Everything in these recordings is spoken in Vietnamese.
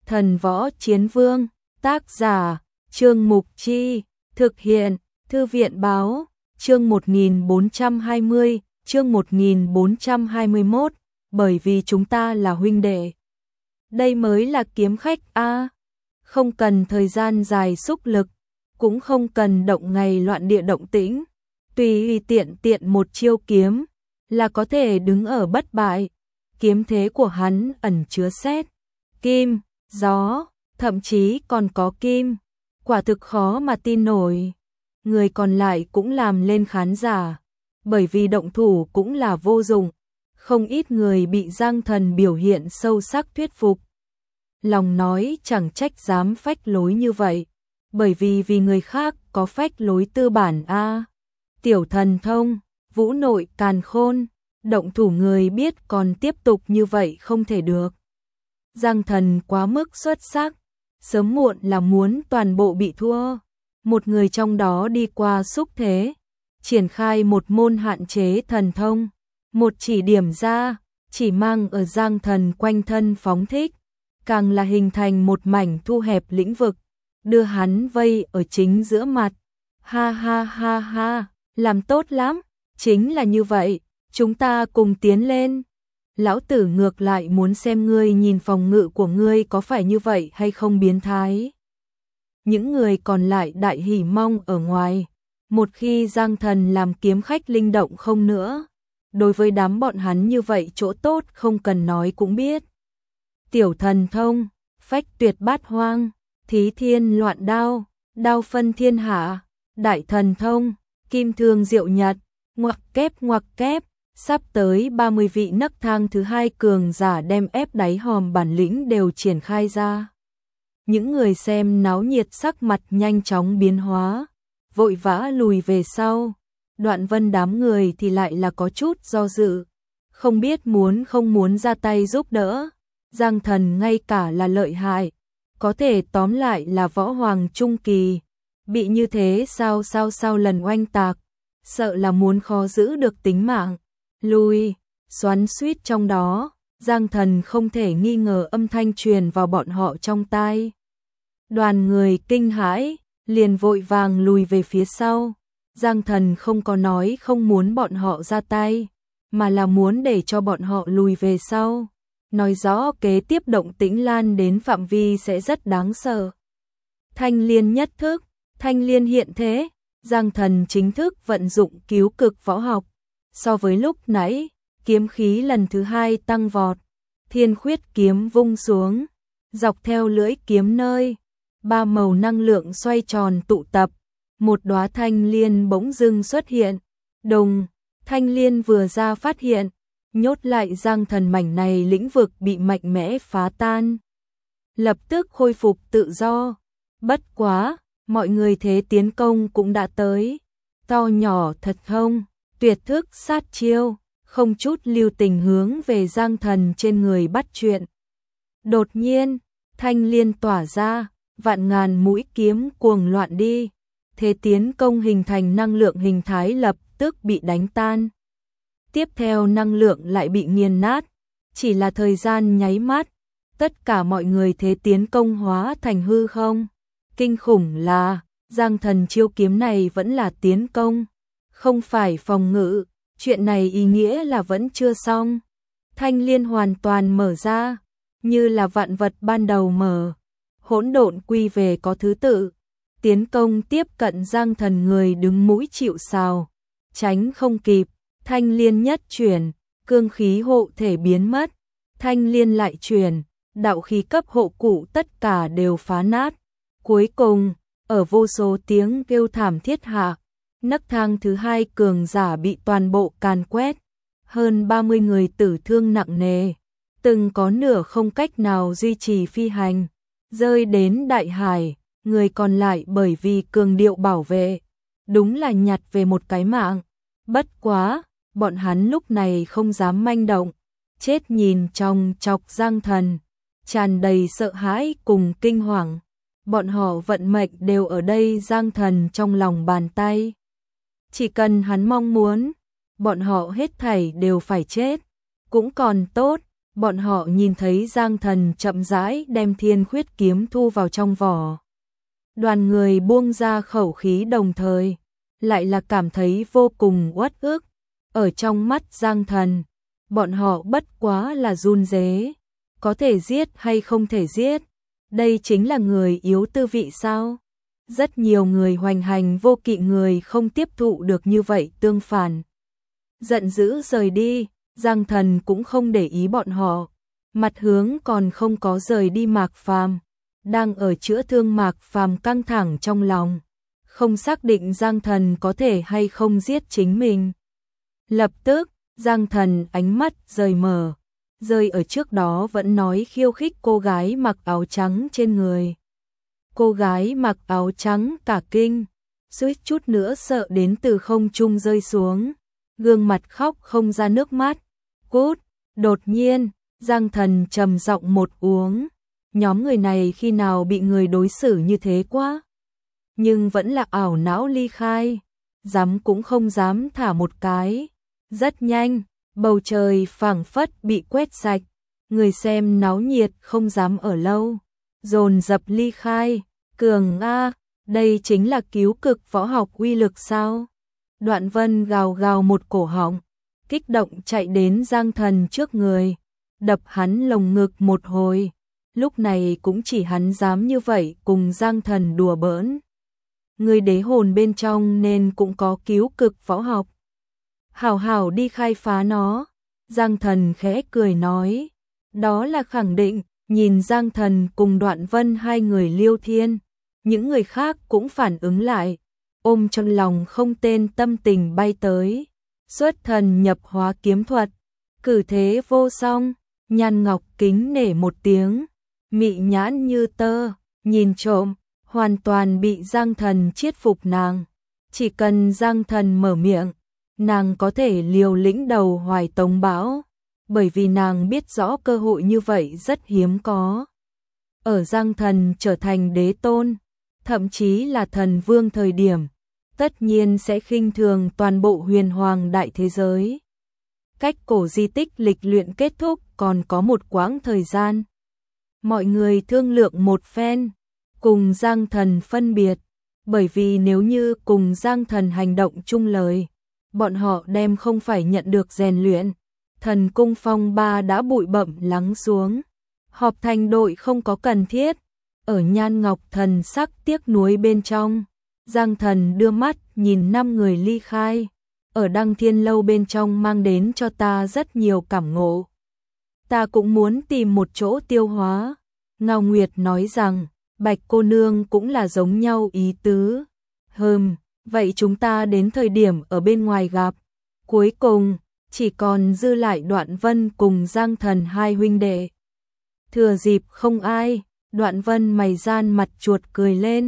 Thần Võ Chiến Vương, tác giả, Trương Mục Chi, thực hiện, Thư viện Báo, chương 1420, chương 1421, bởi vì chúng ta là huynh đệ. Đây mới là kiếm khách a, không cần thời gian dài xúc lực, cũng không cần động ngày loạn địa động tĩnh, tùy tiện một chiêu kiếm là có thể đứng ở bất bại. Kiếm thế của hắn ẩn chứa sét, kim, gió, thậm chí còn có kim, quả thực khó mà tin nổi. Người còn lại cũng làm lên khán giả, bởi vì động thủ cũng là vô dụng, không ít người bị Giang Thần biểu hiện sâu sắc thuyết phục. Lòng nói chẳng trách dám phách lối như vậy, bởi vì người khác có phách lối tư bản a. Tiểu thần thông, vũ nội càn khôn, động thủ người biết còn tiếp tục như vậy không thể được. Giang Thần quá mức xuất sắc, sớm muộn là muốn toàn bộ bị thua. Một người trong đó đi qua xúc thế, triển khai một môn hạn chế thần thông, một chỉ điểm ra, chỉ mang ở Giang Thần quanh thân phóng thích, càng là hình thành một mảnh thu hẹp lĩnh vực, đưa hắn vây ở chính giữa mặt. Ha ha ha ha, làm tốt lắm, chính là như vậy, chúng ta cùng tiến lên. Lão tử ngược lại muốn xem ngươi nhìn phòng ngự của ngươi có phải như vậy hay không biến thái. Những người còn lại đại hỉ mong ở ngoài, một khi Giang Thần làm kiếm khách linh động không nữa, đối với đám bọn hắn như vậy chỗ tốt không cần nói cũng biết. Tiểu thần thông, phách tuyệt bát hoang, thí thiên loạn đao, đao phân thiên hạ, đại thần thông, kim thương diệu nhật, ngoặc kép, sắp tới 30 vị nấc thang thứ hai cường giả đem ép đáy hòm bản lĩnh đều triển khai ra. Những người xem náo nhiệt sắc mặt nhanh chóng biến hóa, vội vã lùi về sau. Đoạn Vân đám người thì lại là có chút do dự, không biết muốn không muốn ra tay giúp đỡ. Giang Thần ngay cả là lợi hại, có thể tóm lại là võ hoàng trung kỳ, bị như thế sao lần oanh tạc, sợ là muốn khó giữ được tính mạng. Lui, xoắn suýt trong đó, Giang Thần không thể nghi ngờ âm thanh truyền vào bọn họ trong tai. Đoàn người kinh hãi, liền vội vàng lùi về phía sau. Giang Thần không có nói không muốn bọn họ ra tay, mà là muốn để cho bọn họ lùi về sau. Nói rõ kế tiếp động tĩnh lan đến phạm vi sẽ rất đáng sợ. Thanh liên nhất thức, thanh liên hiện thế, Giang Thần chính thức vận dụng cứu cực võ học. So với lúc nãy, kiếm khí lần thứ hai tăng vọt, thiên khuyết kiếm vung xuống, dọc theo lưỡi kiếm nơi, ba màu năng lượng xoay tròn tụ tập, một đóa thanh liên bỗng dưng xuất hiện. Đùng, thanh liên vừa ra phát hiện, nhốt lại Giang Thần mảnh này lĩnh vực bị mạnh mẽ phá tan. Lập tức khôi phục tự do. Bất quá, mọi người thế tiến công cũng đã tới. To nhỏ thật không, tuyệt thức sát chiêu, không chút lưu tình hướng về Giang Thần trên người bắt chuyện. Đột nhiên, thanh liên tỏa ra, vạn ngàn mũi kiếm cuồng loạn đi. Thế tiến công hình thành năng lượng hình thái lập tức bị đánh tan. Tiếp theo năng lượng lại bị nghiền nát, chỉ là thời gian nháy mắt, tất cả mọi người thế tiến công hóa thành hư không. Kinh khủng là, Giang Thần chiêu kiếm này vẫn là tiến công, không phải phòng ngự, chuyện này ý nghĩa là vẫn chưa xong. Thanh liên hoàn toàn mở ra, như là vạn vật ban đầu mở, hỗn độn quy về có thứ tự. Tiến công tiếp cận Giang Thần người đứng mũi chịu sào, tránh không kịp, thanh liên nhất chuyển, cương khí hộ thể biến mất, thanh liên lại chuyển, đạo khí cấp hộ cụ tất cả đều phá nát. Cuối cùng, ở vô số tiếng kêu thảm thiết hạ, nấc thang thứ hai cường giả bị toàn bộ càn quét, hơn 30 người tử thương nặng nề, từng có nửa không cách nào duy trì phi hành, rơi đến đại hải. Người còn lại bởi vì cường điệu bảo vệ, đúng là nhặt về một cái mạng. Bất quá, bọn hắn lúc này không dám manh động, chết nhìn trong chọc Giang Thần, tràn đầy sợ hãi cùng kinh hoàng. Bọn họ vận mệnh đều ở đây Giang Thần trong lòng bàn tay. Chỉ cần hắn mong muốn, bọn họ hết thảy đều phải chết. Cũng còn tốt, bọn họ nhìn thấy Giang Thần chậm rãi đem Thiên Khuyết kiếm thu vào trong vỏ. Đoàn người buông ra khẩu khí đồng thời, lại là cảm thấy vô cùng uất ức. Ở trong mắt Giang Thần, bọn họ bất quá là run rế, có thể giết hay không thể giết, đây chính là người yếu tư vị sao? Rất nhiều người hoành hành vô kỵ người không tiếp thụ được như vậy tương phản. Giận dữ rời đi, Giang Thần cũng không để ý bọn họ, mặt hướng còn không có rời đi Mạc Phàm, đang ở chữa thương Mạc Phàm căng thẳng trong lòng, không xác định Giang Thần có thể hay không giết chính mình. Lập tức, Giang Thần ánh mắt rời mở, rơi ở trước đó vẫn nói khiêu khích cô gái mặc áo trắng trên người. Cô gái mặc áo trắng cả kinh, suýt chút nữa sợ đến từ không trung rơi xuống, gương mặt khóc không ra nước mắt. Cút, đột nhiên, Giang Thần trầm giọng một uống, nhóm người này khi nào bị người đối xử như thế quá. Nhưng vẫn là ảo não ly khai, dám cũng không dám thả một cái. Rất nhanh, bầu trời phảng phất bị quét sạch, người xem náo nhiệt không dám ở lâu, dồn dập ly khai. Cường a, đây chính là cứu cực võ học uy lực sao? Đoạn Vân gào gào một cổ họng, kích động chạy đến Giang Thần trước người, đập hắn lồng ngực một hồi. Lúc này cũng chỉ hắn dám như vậy cùng Giang Thần đùa bỡn. Người đế hồn bên trong nên cũng có cứu cực võ học. Hảo hảo đi khai phá nó. Giang Thần khẽ cười nói. Đó là khẳng định. Nhìn Giang Thần cùng Đoạn Vân hai người liêu thiên, những người khác cũng phản ứng lại, ôm trong lòng không tên tâm tình bay tới. Xuất thần nhập hóa kiếm thuật, cử thế vô song, Nhan Ngọc kính nể một tiếng, mị nhãn như tơ, nhìn trộm, hoàn toàn bị Giang Thần chiết phục nàng. Chỉ cần Giang Thần mở miệng, nàng có thể liều lĩnh đầu Hoài Tống Bão, bởi vì nàng biết rõ cơ hội như vậy rất hiếm có. Ở Giang Thần trở thành đế tôn, thậm chí là thần vương thời điểm, tất nhiên sẽ khinh thường toàn bộ huyền hoàng đại thế giới. Cách cổ di tích lịch luyện kết thúc còn có một quãng thời gian. Mọi người thương lượng một phen, cùng Giang Thần phân biệt, bởi vì nếu như cùng Giang Thần hành động chung lời, bọn họ đem không phải nhận được rèn luyện. Thần cung phong ba đã bụi bặm lắng xuống, họp thành đội không có cần thiết. Ở Nhan Ngọc thần sắc tiếc nuối bên trong, Giang Thần đưa mắt nhìn 5 người ly khai, ở Đăng Thiên lâu bên trong mang đến cho ta rất nhiều cảm ngộ. Ta cũng muốn tìm một chỗ tiêu hóa. Ngao Nguyệt nói rằng, Bạch cô nương cũng là giống nhau ý tứ. Vậy chúng ta đến thời điểm ở bên ngoài gặp. Cuối cùng, chỉ còn dư lại Đoạn Vân cùng Giang Thần hai huynh đệ. Thừa dịp không ai, Đoạn Vân mày gian mặt chuột cười lên.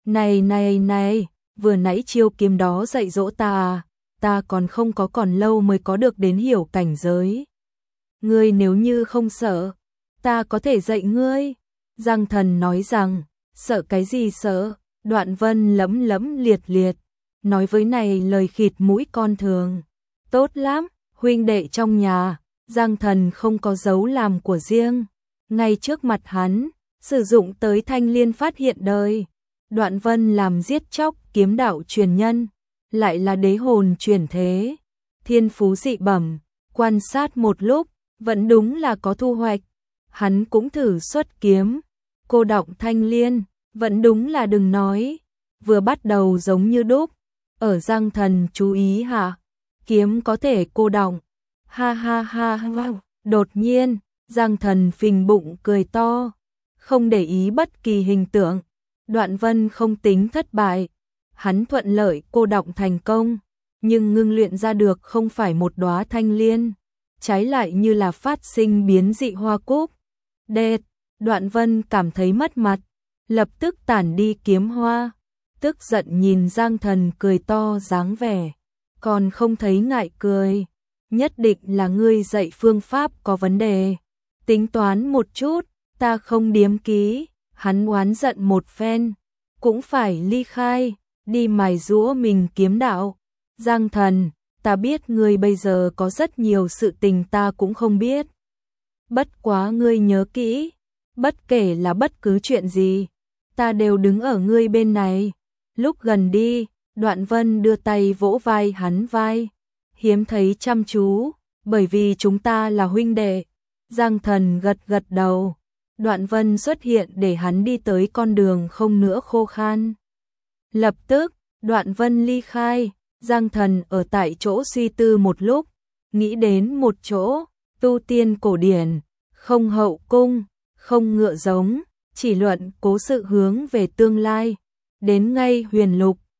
Này, vừa nãy chiêu kiếm đó dạy dỗ ta à, ta còn không có còn lâu mới có được đến hiểu cảnh giới. Ngươi nếu như không sợ, ta có thể dạy ngươi. Giang Thần nói rằng, sợ cái gì sợ, Đoạn Vân lấm liệt, nói với này lời khịt mũi con thường. Tốt lắm, huynh đệ trong nhà, Giang Thần không có dấu làm của riêng. Ngay trước mặt hắn, sử dụng tới thanh liên phát hiện đời. Đoạn Vân làm giết chóc kiếm đạo truyền nhân, lại là đế hồn truyền thế. Thiên phú dị bẩm, quan sát một lúc, vẫn đúng là có thu hoạch. Hắn cũng thử xuất kiếm, cô đọng thanh liên, vẫn đúng là đừng nói. Vừa bắt đầu giống như đúc, ở Giang Thần chú ý hạ, kiếm có thể cô đọng. Ha, đột nhiên, Giang Thần phình bụng cười to, không để ý bất kỳ hình tượng. Đoạn Vân không tính thất bại, hắn thuận lợi cô đọng thành công, nhưng ngưng luyện ra được không phải một đóa thanh liên, trái lại như là phát sinh biến dị hoa cúc. Đệt, Đoạn Vân cảm thấy mất mặt, lập tức tản đi kiếm hoa, tức giận nhìn Giang Thần cười to dáng vẻ, còn không thấy ngại cười, nhất định là ngươi dạy phương pháp có vấn đề. Tính toán một chút, ta không điếm ký. Hắn oán giận một phen, cũng phải ly khai, đi mài giũa mình kiếm đạo. Giang Thần, ta biết ngươi bây giờ có rất nhiều sự tình ta cũng không biết. bất quá ngươi nhớ kỹ, bất kể là bất cứ chuyện gì, ta đều đứng ở ngươi bên này. Lúc gần đi, Đoạn Vân đưa tay vỗ vai hắn vai, hiếm thấy chăm chú, bởi vì chúng ta là huynh đệ. Giang Thần gật gật đầu, Đoạn Vân xuất hiện để hắn đi tới con đường không nữa khô khan. Lập tức, Đoạn Vân ly khai, Giang Thần ở tại chỗ suy tư một lúc, nghĩ đến một chỗ, tu tiên cổ điển, không hậu cung, không ngựa giống, chỉ luận cố sự hướng về tương lai. Đến ngay Huyền Lục,